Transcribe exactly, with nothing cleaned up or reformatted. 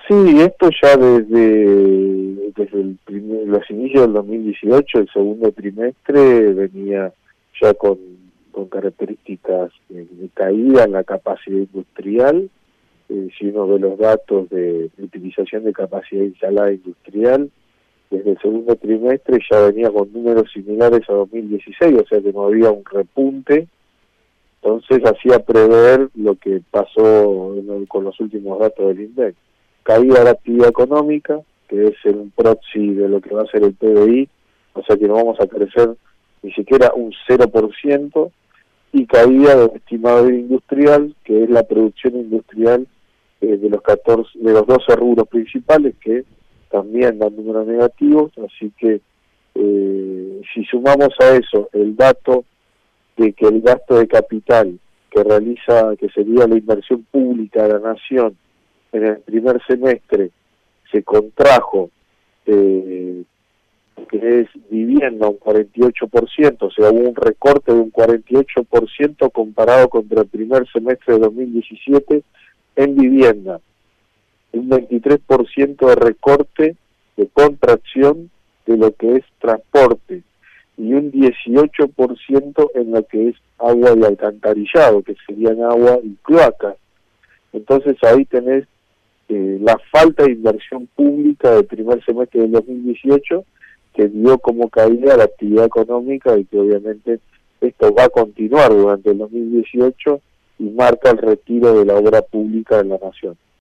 Sí, esto ya desde, desde el primer, los inicios del dos mil dieciocho, el segundo trimestre, venía ya con, con características de, de caída en la capacidad industrial. Eh, si uno ve los datos de, de utilización de capacidad instalada industrial, desde el segundo trimestre ya venía con números similares a dos mil dieciséis, o sea que no había un repunte. Entonces hacía prever lo que pasó con los últimos datos del INDEC. Caída de la actividad económica, que es un proxy de lo que va a ser el P B I, o sea que no vamos a crecer ni siquiera un cero por ciento, y caída del estimado industrial, que es la producción industrial eh, de los catorce, de los doce rubros principales, que también dan números negativos. Así que eh, si sumamos a eso el dato de que el gasto de capital que realiza, que sería la inversión pública de la nación, en el primer semestre se contrajo, eh, que es vivienda, un cuarenta y ocho por ciento, o sea, hubo un recorte de un cuarenta y ocho por ciento comparado contra el primer semestre de dos mil diecisiete en vivienda, un veintitrés por ciento de recorte, de contracción de lo que es transporte, y un dieciocho por ciento en lo que es agua y alcantarillado, que serían agua y cloacas. Entonces ahí tenés eh, la falta de inversión pública del primer semestre del dos mil dieciocho, que dio como caída la actividad económica, y que obviamente esto va a continuar durante el dos mil dieciocho y marca el retiro de la obra pública en la nación.